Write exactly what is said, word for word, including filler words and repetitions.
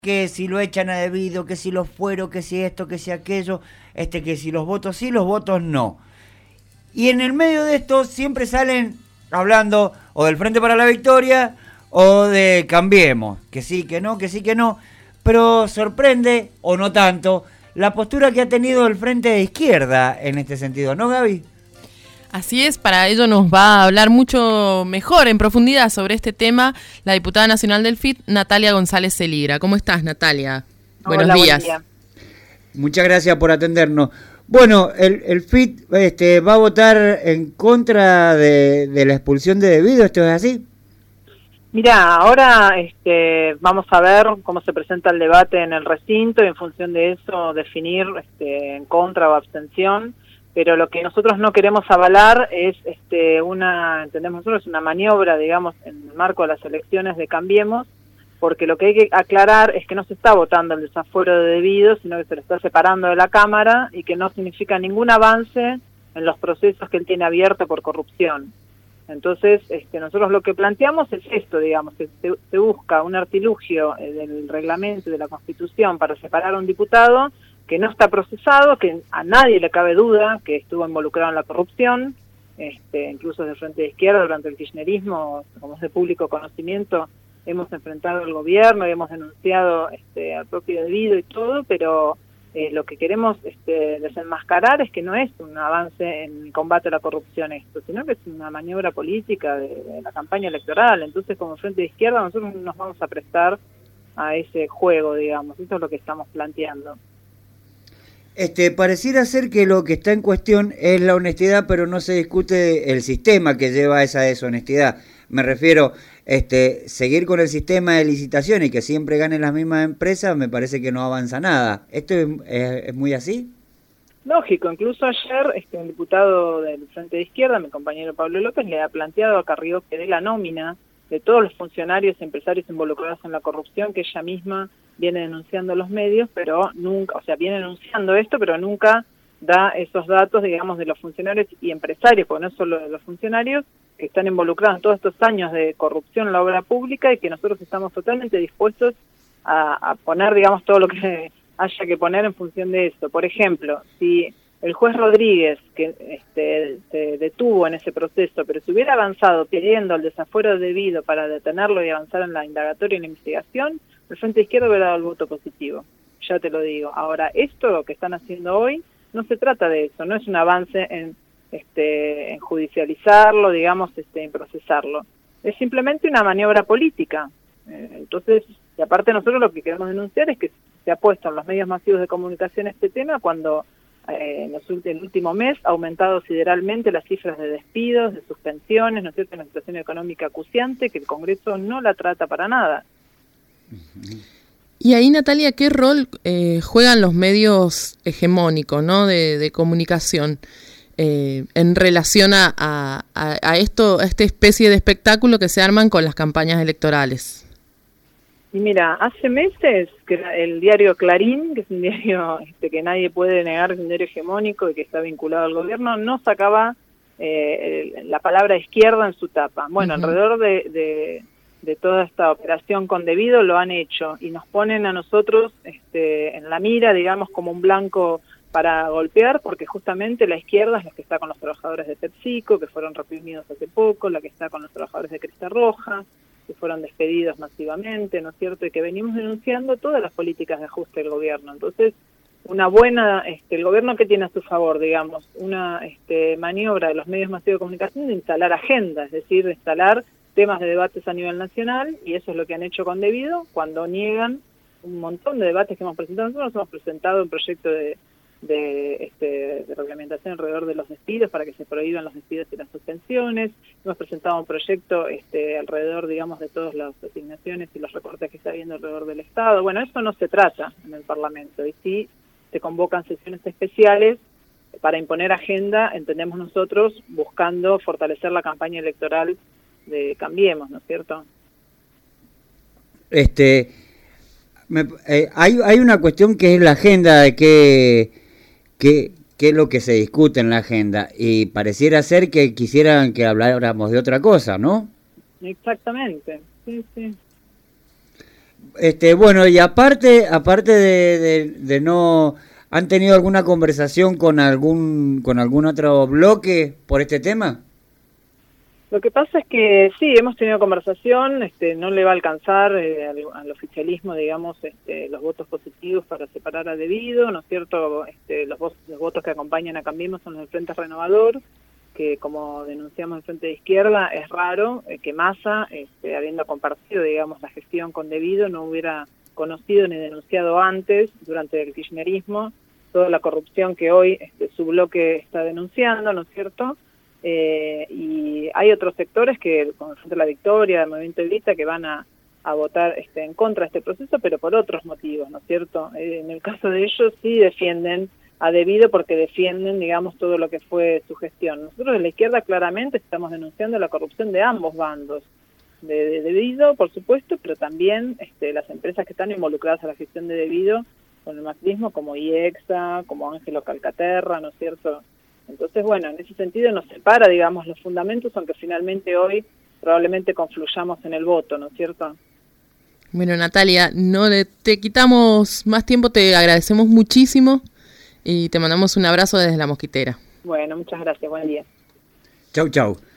que si lo echan a debido, que si los fueros, que si esto, que si aquello, este, que si los votos sí, los votos no. Y en el medio de esto siempre salen hablando o del Frente para la Victoria o de Cambiemos, que sí, que no, que sí, que no, pero sorprende, o no tanto, la postura que ha tenido el Frente de Izquierda en este sentido, ¿no, Gaby? Así es, para ello nos va a hablar mucho mejor, en profundidad, sobre este tema la diputada nacional del F I T, Natalia González Celigra. ¿Cómo estás, Natalia? Buenos Hola, días. Buen día. Muchas gracias por atendernos. Bueno, el, el F I T este, va a votar en contra de, de la expulsión de debido, ¿esto es así? Mira, ahora este, vamos a ver cómo se presenta el debate en el recinto y en función de eso definir este, en contra o abstención. Pero lo que nosotros no queremos avalar es este, una, entendemos nosotros, una maniobra, digamos, en el marco de las elecciones de Cambiemos, porque lo que hay que aclarar es que no se está votando el desafuero de debido, sino que se lo está separando de la Cámara y que no significa ningún avance en los procesos que él tiene abierto por corrupción. Entonces, este, nosotros lo que planteamos es esto, digamos, que se, se busca un artilugio eh, del reglamento y de la Constitución para separar a un diputado que no está procesado, que a nadie le cabe duda que estuvo involucrado en la corrupción, este, incluso desde el Frente de Izquierda durante el kirchnerismo, como es de público conocimiento, hemos enfrentado al gobierno y hemos denunciado este, al propio debido y todo, pero eh, lo que queremos este, desenmascarar es que no es un avance en el combate a la corrupción esto, sino que es una maniobra política de, de la campaña electoral. Entonces, como Frente de Izquierda, nosotros nos vamos a prestar a ese juego, digamos, eso es lo que estamos planteando. Este, pareciera ser que lo que está en cuestión es la honestidad, pero no se discute el sistema que lleva a esa deshonestidad. Me refiero, este, seguir con el sistema de licitación y que siempre ganen las mismas empresas, me parece que no avanza nada. ¿Esto es, es, es muy así? Lógico, incluso ayer este, un diputado del Frente de Izquierda, mi compañero Pablo López, le ha planteado a Carrió que dé la nómina de todos los funcionarios y empresarios involucrados en la corrupción que ella misma viene denunciando los medios, pero nunca, o sea, viene denunciando esto, pero nunca da esos datos, digamos, de los funcionarios y empresarios, porque no es solo de los funcionarios, que están involucrados en todos estos años de corrupción en la obra pública y que nosotros estamos totalmente dispuestos a, a poner, digamos, todo lo que haya que poner en función de eso. Por ejemplo, si el juez Rodríguez, que este, se detuvo en ese proceso, pero si hubiera avanzado pidiendo el desafuero debido para detenerlo y avanzar en la indagatoria y en la investigación, el Frente Izquierdo hubiera dado el voto positivo, ya te lo digo. Ahora, esto que están haciendo hoy no se trata de eso, no es un avance en, este, en judicializarlo, digamos, este, en procesarlo. Es simplemente una maniobra política. Eh, entonces, y aparte nosotros lo que queremos denunciar es que se ha puesto en los medios masivos de comunicación este tema cuando eh, en, los, en el último mes ha aumentado sideralmente las cifras de despidos, de suspensiones, ¿no es cierto?, una situación económica acuciante que el Congreso no la trata para nada. Y ahí, Natalia, ¿qué rol eh, juegan los medios hegemónicos, ¿no?, de, de comunicación eh, en relación a, a, a esto, a esta especie de espectáculo que se arman con las campañas electorales? Y mira, hace meses que el diario Clarín, que es un diario este, que nadie puede negar que es un diario hegemónico y que está vinculado al gobierno, no sacaba eh, el, la palabra izquierda en su tapa. Bueno, uh-huh. alrededor de, de, de toda esta operación con debido lo han hecho y nos ponen a nosotros este, en la mira, digamos, como un blanco para golpear, porque justamente la izquierda es la que está con los trabajadores de PepsiCo, que fueron reprimidos hace poco, la que está con los trabajadores de Cresta Roja, que fueron despedidos masivamente, ¿no es cierto?, y que venimos denunciando todas las políticas de ajuste del gobierno. Entonces, una buena, este, el gobierno que tiene a su favor, digamos, una este, maniobra de los medios masivos de comunicación de instalar agenda, es decir, de instalar temas de debates a nivel nacional, y eso es lo que han hecho con debido, cuando niegan un montón de debates que hemos presentado. Nosotros hemos presentado un proyecto de de, este, de reglamentación alrededor de los despidos para que se prohíban los despidos y las suspensiones. Hemos presentado un proyecto este, alrededor, digamos, de todas las asignaciones y los recortes que está habiendo alrededor del Estado. Bueno, eso no se trata en el Parlamento, y sí se convocan sesiones especiales para imponer agenda, entendemos nosotros, buscando fortalecer la campaña electoral de Cambiemos, ¿no es cierto? Este, me, eh, hay, hay una cuestión que es la agenda de que ¿Qué, ¿Qué es lo que se discute en la agenda? Y pareciera ser que quisieran que habláramos de otra cosa, ¿no? Exactamente, sí, sí. Este, bueno, y aparte, aparte de, de, de no, ¿han tenido alguna conversación con algún, con algún otro bloque por este tema? Lo que pasa es que sí, hemos tenido conversación, este, no le va a alcanzar eh, al, al oficialismo, digamos, este, los votos positivos para separar a Debido, ¿no es cierto? Este, los, votos, los votos que acompañan a Cambiemos son los del Frente Renovador, que como denunciamos el Frente de Izquierda, es raro eh, que Massa, este, habiendo compartido, digamos, la gestión con Debido, no hubiera conocido ni denunciado antes, durante el kirchnerismo, toda la corrupción que hoy este, su bloque está denunciando, ¿no es cierto? Eh, y hay otros sectores que, como el Frente de la Victoria, el Movimiento Evita, que van a, a votar este, en contra de este proceso, pero por otros motivos, ¿no es cierto? Eh, en el caso de ellos sí defienden a Debido porque defienden, digamos, todo lo que fue su gestión. Nosotros de la izquierda claramente estamos denunciando la corrupción de ambos bandos, de, de Debido, por supuesto, pero también este, las empresas que están involucradas a la gestión de Debido con el macrismo, como IEXA, como Ángelo Calcaterra, ¿no es cierto? Entonces, bueno, en ese sentido nos separa, digamos, los fundamentos, aunque finalmente hoy probablemente confluyamos en el voto, ¿no es cierto? Bueno, Natalia, no te quitamos más tiempo, te agradecemos muchísimo y te mandamos un abrazo desde La Mosquitera. Bueno, muchas gracias, buen día. Chau, chau.